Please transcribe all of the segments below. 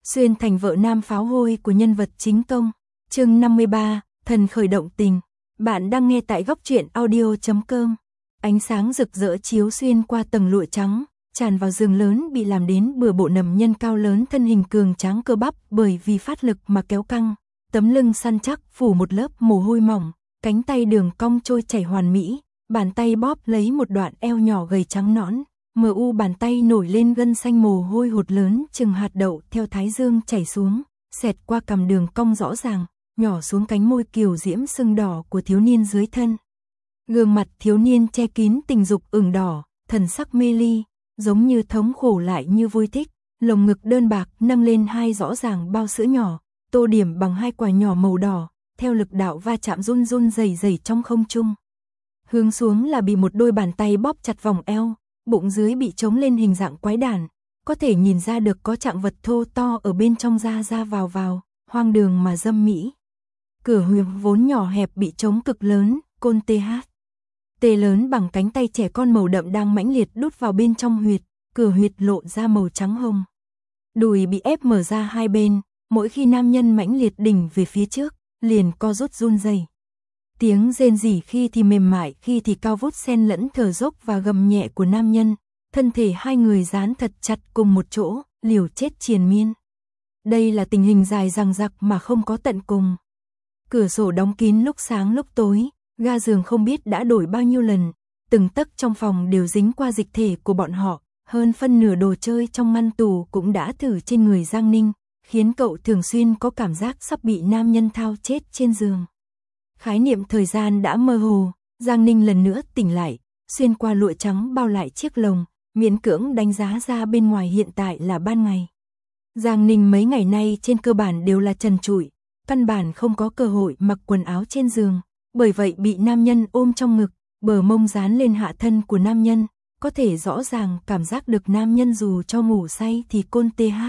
xuyên thành vợ nam pháo hôi của nhân vật chính công. Chương 53, thần khởi động tình. Bạn đang nghe tại góc truyện audio.com. Ánh sáng rực rỡ chiếu xuyên qua tầng lụa trắng, tràn vào giường lớn bị làm đến bừa bộ nằm nhân cao lớn, thân hình cường tráng cơ bắp bởi vì phát lực mà kéo căng, tấm lưng săn chắc phủ một lớp mồ hôi mỏng, cánh tay đường cong trôi chảy hoàn mỹ, bàn tay bóp lấy một đoạn eo nhỏ gầy trắng nõn, mờ u bàn tay nổi lên gân xanh, mồ hôi hột lớn chừng hạt đậu theo thái dương chảy xuống, xẹt qua cằm đường cong rõ ràng, nhỏ xuống cánh môi kiều diễm sưng đỏ của thiếu niên dưới thân. Gương mặt thiếu niên che kín tình dục ửng đỏ, thần sắc mê ly, giống như thống khổ lại như vui thích, lồng ngực đơn bạc nâng lên hai rõ ràng bao sữa nhỏ, tô điểm bằng hai quả nhỏ màu đỏ, theo lực đạo va chạm run run rẩy rẩy trong không trung. Hướng xuống là bị một đôi bàn tay bóp chặt vòng eo, bụng dưới bị trống lên hình dạng quái đản, có thể nhìn ra được có trạng vật thô to ở bên trong, ra vào, hoang đường mà dâm mỹ. Cửa huyệt vốn nhỏ hẹp bị trống cực lớn, côn tê lớn bằng cánh tay trẻ con màu đậm đang mãnh liệt đút vào bên trong huyệt, cửa huyệt lộ ra màu trắng hồng. Đùi bị ép mở ra hai bên, mỗi khi nam nhân mãnh liệt đỉnh về phía trước, liền co rút run rẩy. Tiếng rên rỉ khi thì mềm mại, khi thì cao vút xen lẫn thở dốc và gầm nhẹ của nam nhân, thân thể hai người dán thật chặt cùng một chỗ, liều chết triền miên. Đây là tình hình dài dằng dặc mà không có tận cùng. Cửa sổ đóng kín lúc sáng lúc tối, ga giường không biết đã đổi bao nhiêu lần, từng tấc trong phòng đều dính qua dịch thể của bọn họ, hơn phân nửa đồ chơi trong ngăn tủ cũng đã thử trên người Giang Ninh, khiến cậu thường xuyên có cảm giác sắp bị nam nhân thao chết trên giường. Khái niệm thời gian đã mơ hồ, Giang Ninh lần nữa tỉnh lại, xuyên qua lụa trắng bao lại chiếc lồng, miễn cưỡng đánh giá ra bên ngoài hiện tại là ban ngày. Giang Ninh mấy ngày nay trên cơ bản đều là trần trụi, căn bản không có cơ hội mặc quần áo trên giường, bởi vậy bị nam nhân ôm trong ngực, bờ mông dán lên hạ thân của nam nhân, có thể rõ ràng cảm giác được nam nhân dù cho ngủ say thì côn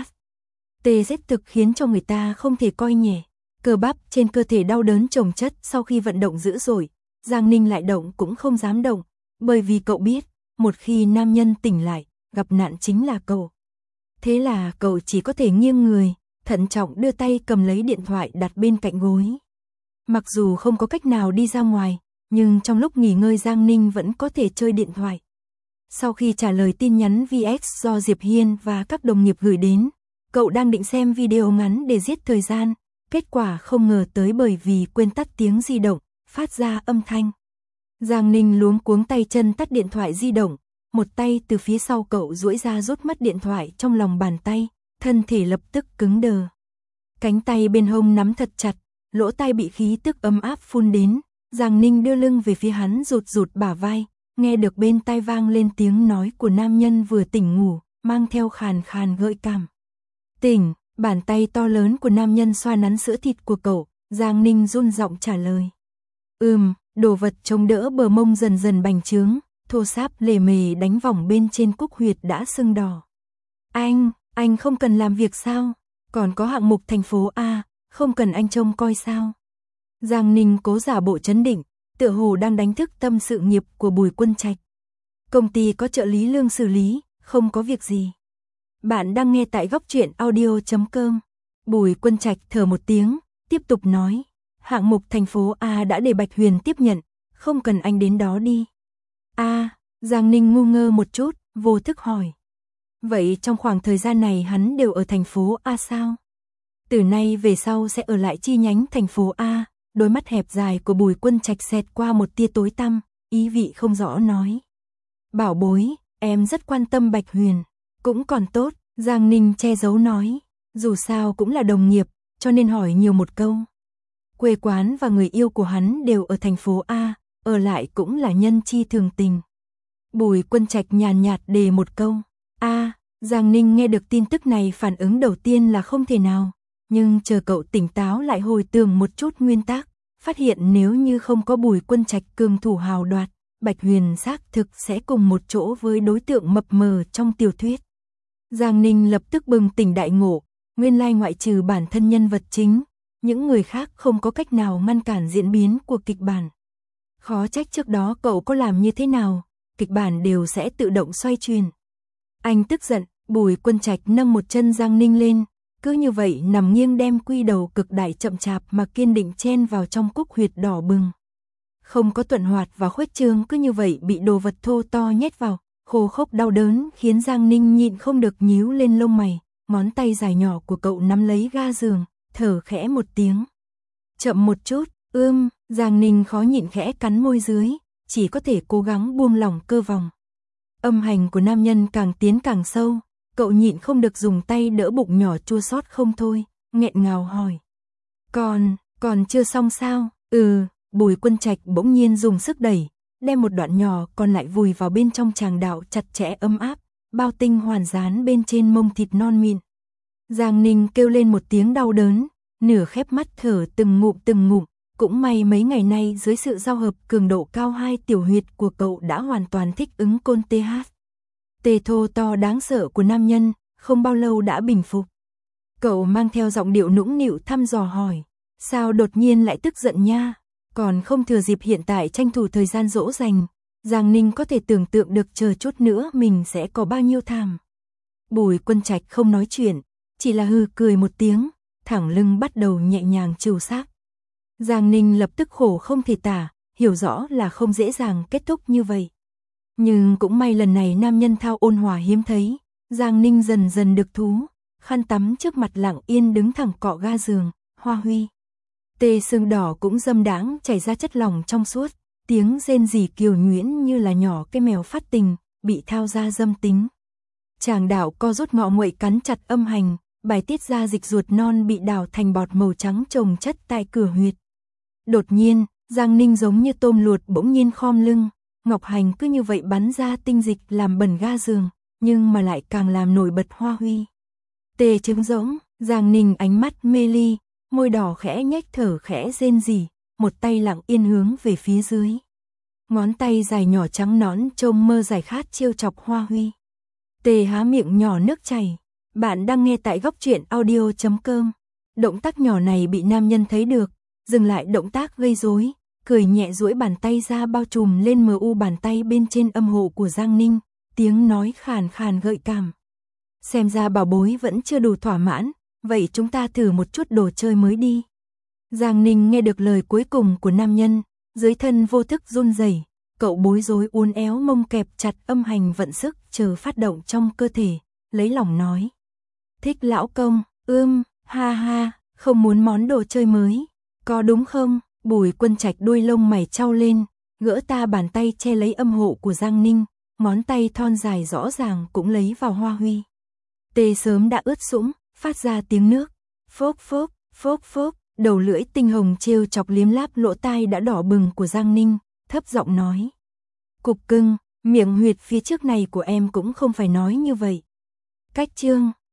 rất thực khiến cho người ta không thể coi nhẹ. Cơ bắp trên cơ thể đau đớn chồng chất sau khi vận động dữ dội, Giang Ninh lại động cũng không dám động, bởi vì cậu biết, một khi nam nhân tỉnh lại, gặp nạn chính là cậu. Thế là cậu chỉ có thể nghiêng người, thận trọng đưa tay cầm lấy điện thoại đặt bên cạnh gối. Mặc dù không có cách nào đi ra ngoài, nhưng trong lúc nghỉ ngơi Giang Ninh vẫn có thể chơi điện thoại. Sau khi trả lời tin nhắn VX do Diệp Hiên và các đồng nghiệp gửi đến, cậu đang định xem video ngắn để giết thời gian, kết quả không ngờ tới bởi vì quên tắt tiếng di động, phát ra âm thanh. Giang Ninh luống cuống tay chân tắt điện thoại di động, một tay từ phía sau cậu duỗi ra rút mất điện thoại trong lòng bàn tay, thân thể lập tức cứng đờ. Cánh tay bên hông nắm thật chặt, lỗ tai bị khí tức ấm áp phun đến, Giang Ninh đưa lưng về phía hắn, rụt bả vai, nghe được bên tai vang lên tiếng nói của nam nhân vừa tỉnh ngủ, mang theo khàn khàn gợi cảm. Tỉnh, bàn tay to lớn của nam nhân xoa nắn sữa thịt của cậu, Giang Ninh run giọng trả lời. Đồ vật chống đỡ bờ mông dần dần bành trướng, thô sáp lề mề đánh vòng bên trên cúc huyệt đã sưng đỏ. Anh không cần làm việc sao? Còn có hạng mục thành phố A, không cần anh trông coi sao? Giang Ninh cố giả bộ trấn định, tựa hồ đang đánh thức tâm sự nghiệp của Bùi Quân Trạch. Công ty có trợ lý lương xử lý, không có việc gì. Bạn đang nghe tại góc truyện audio.com. Bùi Quân Trạch thở một tiếng, tiếp tục nói, hạng mục thành phố A đã để Bạch Huyền tiếp nhận, không cần anh đến đó đi. Giang Ninh ngu ngơ một chút, vô thức hỏi. Vậy trong khoảng thời gian này hắn đều ở thành phố A sao? Từ nay về sau sẽ ở lại chi nhánh thành phố A, đôi mắt hẹp dài của Bùi Quân Trạch xẹt qua một tia tối tăm, ý vị không rõ nói. Bảo bối, em rất quan tâm Bạch Huyền, cũng còn tốt, Giang Ninh che giấu nói, dù sao cũng là đồng nghiệp, cho nên hỏi nhiều một câu. Quê quán và người yêu của hắn đều ở thành phố A, ở lại cũng là nhân chi thường tình. Bùi Quân Trạch nhàn nhạt đề một câu. Giang Ninh nghe được tin tức này phản ứng đầu tiên là không thể nào, nhưng chờ cậu tỉnh táo lại hồi tưởng một chút nguyên tắc, phát hiện nếu như không có Bùi Quân Trạch cường thủ hào đoạt, Bạch Huyền xác thực sẽ cùng một chỗ với đối tượng mập mờ trong tiểu thuyết. Giang Ninh lập tức bừng tỉnh đại ngộ, nguyên lai ngoại trừ bản thân nhân vật chính, những người khác không có cách nào ngăn cản diễn biến của kịch bản. Khó trách trước đó cậu có làm như thế nào, kịch bản đều sẽ tự động xoay chuyển. Anh tức giận, Bùi Quân Trạch nâng một chân Giang Ninh lên, cứ như vậy nằm nghiêng đem quy đầu cực đại chậm chạp mà kiên định chen vào trong cúc huyệt đỏ bừng. Không có tuần hoạt và khuếch trương, cứ như vậy bị đồ vật thô to nhét vào, khô khốc đau đớn khiến Giang Ninh nhịn không được nhíu lên lông mày, ngón tay dài nhỏ của cậu nắm lấy ga giường, thở khẽ một tiếng. Chậm một chút, Giang Ninh khó nhịn khẽ cắn môi dưới, chỉ có thể cố gắng buông lỏng cơ vòng. Âm hành của nam nhân càng tiến càng sâu, cậu nhịn không được dùng tay đỡ bụng nhỏ chua xót không thôi, nghẹn ngào hỏi. Còn chưa xong sao? Bùi Quân Trạch bỗng nhiên dùng sức đẩy, đem một đoạn nhỏ còn lại vùi vào bên trong tràng đạo chặt chẽ ấm áp, bao tinh hoàn dán bên trên mông thịt non mịn. Giang Ninh kêu lên một tiếng đau đớn, nửa khép mắt thở từng ngụm, cũng may mấy ngày nay dưới sự giao hợp cường độ cao hai tiểu huyệt của cậu đã hoàn toàn thích ứng côn TH. Tê thô to đáng sợ của nam nhân, không bao lâu đã bình phục. Cậu mang theo giọng điệu nũng nịu thăm dò hỏi, sao đột nhiên lại tức giận nha, còn không thừa dịp hiện tại tranh thủ thời gian dỗ dành. Giang Ninh có thể tưởng tượng được chờ chút nữa mình sẽ có bao nhiêu thảm. Bùi Quân Trạch không nói chuyện, chỉ là hừ cười một tiếng, thẳng lưng bắt đầu nhẹ nhàng trừu xác. Giang Ninh lập tức khổ không thể tả, hiểu rõ là không dễ dàng kết thúc như vậy. Nhưng cũng may lần này nam nhân thao ôn hòa hiếm thấy, Giang Ninh dần dần được thú, khăn tắm trước mặt lặng yên đứng thẳng cọ ga giường, Hoa Huy. Tê xương đỏ cũng dâm đãng chảy ra chất lỏng trong suốt, tiếng rên rỉ kiều nhuyễn như là nhỏ cái mèo phát tình, bị thao ra dâm tính. Tràng đạo co rút ngọ nguậy cắn chặt âm hành, bài tiết ra dịch ruột non bị đảo thành bọt màu trắng chồng chất tại cửa huyệt. Đột nhiên, Giang Ninh giống như tôm luột bỗng nhiên khom lưng, ngọc hành cứ như vậy bắn ra tinh dịch làm bẩn ga giường, nhưng mà lại càng làm nổi bật Hoa Huy. Tê trứng rỗng, Giang Ninh ánh mắt mê ly, môi đỏ khẽ nhếch thở khẽ rên rỉ, một tay lặng yên hướng về phía dưới. Ngón tay dài nhỏ trắng nõn trông mơ giải khát trêu chọc Hoa Huy. Tê há miệng nhỏ nước chảy. Bạn đang nghe tại goctruyện.audio.com. Động tác nhỏ này bị nam nhân thấy được, dừng lại động tác gây rối, cười nhẹ duỗi bàn tay ra bao trùm lên mờ u bàn tay bên trên âm hộ của Giang Ninh, tiếng nói khàn khàn gợi cảm. Xem ra bảo bối vẫn chưa đủ thỏa mãn, vậy chúng ta thử một chút đồ chơi mới đi. Giang Ninh nghe được lời cuối cùng của nam nhân, dưới thân vô thức run rẩy, cậu bối rối uốn éo mông kẹp chặt âm hành vận sức chờ phát động trong cơ thể, lấy lòng nói. Thích lão công, ha ha, không muốn món đồ chơi mới, có đúng không? Bùi Quân Trạch đuôi lông mày chau lên, gỡ ta bàn tay che lấy âm hộ của Giang Ninh, ngón tay thon dài rõ ràng cũng lấy vào Hoa Huy. Tê sớm đã ướt sũng, phát ra tiếng nước, phốc phốc, phốc phốc, đầu lưỡi tinh hồng trêu chọc liếm láp lỗ tai đã đỏ bừng của Giang Ninh, thấp giọng nói. Cục cưng, miệng huyệt phía trước này của em cũng không phải nói như vậy. Cách chương